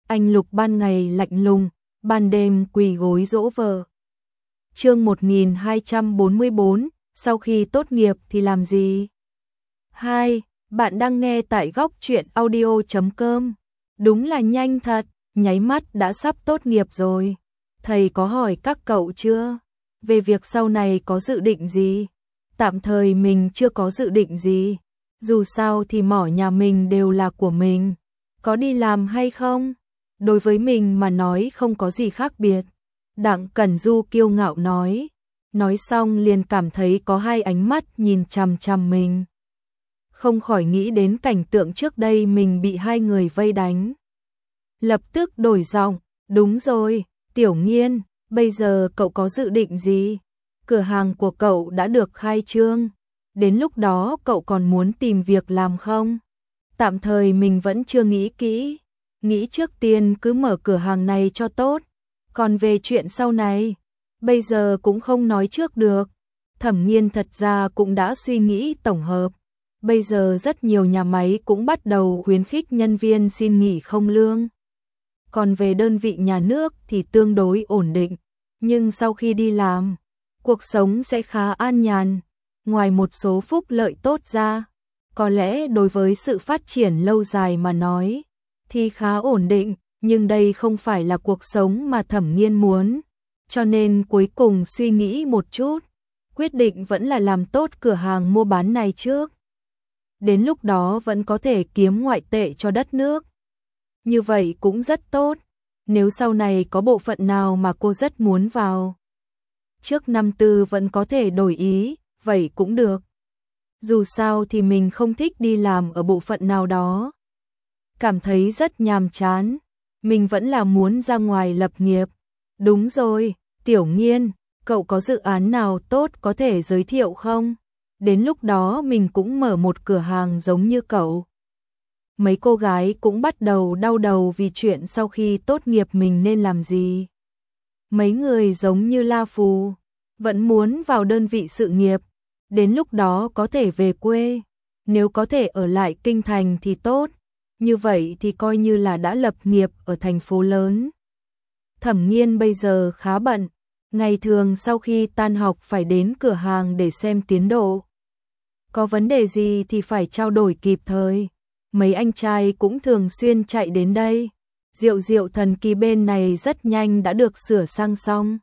anh Lục ban ngày lạnh lùng, ban đêm quỳ gối dỗ vợ. Chương 1244, sau khi tốt nghiệp thì làm gì? 2. Bạn đang nghe tại góc truyện audio.com. Đúng là nhanh thật, nháy mắt đã sắp tốt nghiệp rồi. Thầy có hỏi các cậu chưa? Về việc sau này có dự định gì? Tạm thời mình chưa có dự định gì. Dù sao thì mỏ nhà mình đều là của mình. Có đi làm hay không? Đối với mình mà nói không có gì khác biệt. Đặng Cẩn Du kiêu ngạo nói. Nói xong liền cảm thấy có hai ánh mắt nhìn chằm chằm mình. Không khỏi nghĩ đến cảnh tượng trước đây mình bị hai người vây đánh. Lập tức đổi giọng, đúng rồi, Tiểu Nghiên, bây giờ cậu có dự định gì? Cửa hàng của cậu đã được khai trương, đến lúc đó cậu còn muốn tìm việc làm không? Tạm thời mình vẫn chưa nghĩ kỹ, nghĩ trước tiên cứ mở cửa hàng này cho tốt, còn về chuyện sau này, bây giờ cũng không nói trước được. Thẩm Nghiên thật ra cũng đã suy nghĩ tổng hợp. Bây giờ rất nhiều nhà máy cũng bắt đầu khuyến khích nhân viên xin nghỉ không lương. Còn về đơn vị nhà nước thì tương đối ổn định, nhưng sau khi đi làm, cuộc sống sẽ khá an nhàn. Ngoài một số phúc lợi tốt ra, có lẽ đối với sự phát triển lâu dài mà nói, thì khá ổn định, nhưng đây không phải là cuộc sống mà Thẩm Nghiên muốn. Cho nên cuối cùng suy nghĩ một chút, quyết định vẫn là làm tốt cửa hàng mua bán này trước. Đến lúc đó vẫn có thể kiếm ngoại tệ cho đất nước. Như vậy cũng rất tốt, nếu sau này có bộ phận nào mà cô rất muốn vào. Trước năm tư vẫn có thể đổi ý, vậy cũng được. Dù sao thì mình không thích đi làm ở bộ phận nào đó. Cảm thấy rất nhàm chán, mình vẫn là muốn ra ngoài lập nghiệp. Đúng rồi, Tiểu Nghiên, cậu có dự án nào tốt có thể giới thiệu không? Đến lúc đó mình cũng mở một cửa hàng giống như cậu. Mấy cô gái cũng bắt đầu đau đầu vì chuyện sau khi tốt nghiệp mình nên làm gì. Mấy người giống như La Phù, vẫn muốn vào đơn vị sự nghiệp, đến lúc đó có thể về quê, nếu có thể ở lại kinh thành thì tốt, như vậy thì coi như là đã lập nghiệp ở thành phố lớn. Thẩm Nghiên bây giờ khá bận, ngày thường sau khi tan học phải đến cửa hàng để xem tiến độ. Có vấn đề gì thì phải trao đổi kịp thời. Mấy anh trai cũng thường xuyên chạy đến đây. Rượu thần kỳ bên này rất nhanh đã được sửa sang xong.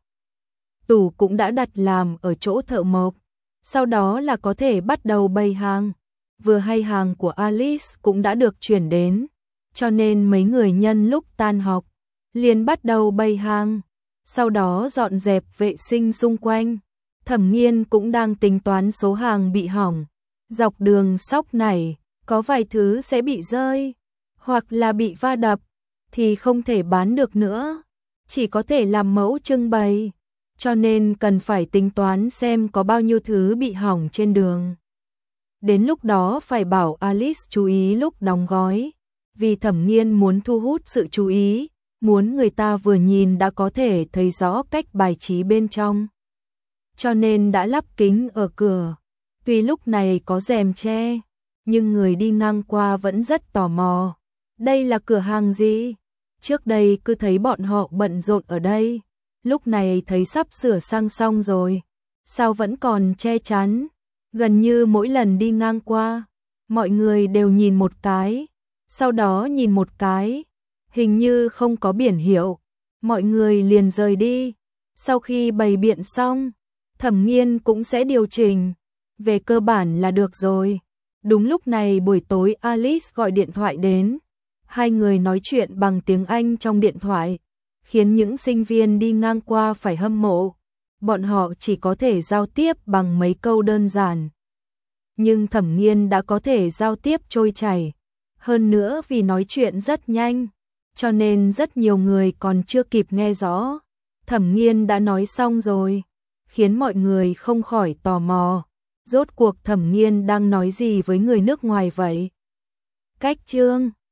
Tủ cũng đã đặt làm ở chỗ thợ mộc. Sau đó là có thể bắt đầu bày hàng. Vừa hay hàng của Alice cũng đã được chuyển đến. Cho nên mấy người nhân lúc tan học liền bắt đầu bày hàng. Sau đó dọn dẹp vệ sinh xung quanh. Thẩm Nghiên cũng đang tính toán số hàng bị hỏng. Dọc đường sóc này, có vài thứ sẽ bị rơi, hoặc là bị va đập, thì không thể bán được nữa, chỉ có thể làm mẫu trưng bày, cho nên cần phải tính toán xem có bao nhiêu thứ bị hỏng trên đường. Đến lúc đó phải bảo Alice chú ý lúc đóng gói, vì Thẩm Nghiên muốn thu hút sự chú ý, muốn người ta vừa nhìn đã có thể thấy rõ cách bài trí bên trong. Cho nên đã lắp kính ở cửa. Tuy lúc này có rèm che, nhưng người đi ngang qua vẫn rất tò mò. Đây là cửa hàng gì? Trước đây cứ thấy bọn họ bận rộn ở đây, lúc này thấy sắp sửa sang xong rồi, sao vẫn còn che chắn? Gần như mỗi lần đi ngang qua, mọi người đều nhìn một cái, sau đó nhìn một cái, hình như không có biển hiệu, mọi người liền rời đi. Sau khi bày biện xong, Thẩm Nghiên cũng sẽ điều chỉnh. Về cơ bản là được rồi. Đúng lúc này buổi tối Alice gọi điện thoại đến. Hai người nói chuyện bằng tiếng Anh trong điện thoại, khiến những sinh viên đi ngang qua phải hâm mộ. Bọn họ chỉ có thể giao tiếp bằng mấy câu đơn giản. Nhưng Thẩm Nghiên đã có thể giao tiếp trôi chảy. Hơn nữa vì nói chuyện rất nhanh, cho nên rất nhiều người còn chưa kịp nghe rõ. Thẩm Nghiên đã nói xong rồi, khiến mọi người không khỏi tò mò. Rốt cuộc Thẩm Nghiên đang nói gì với người nước ngoài vậy? Cách chương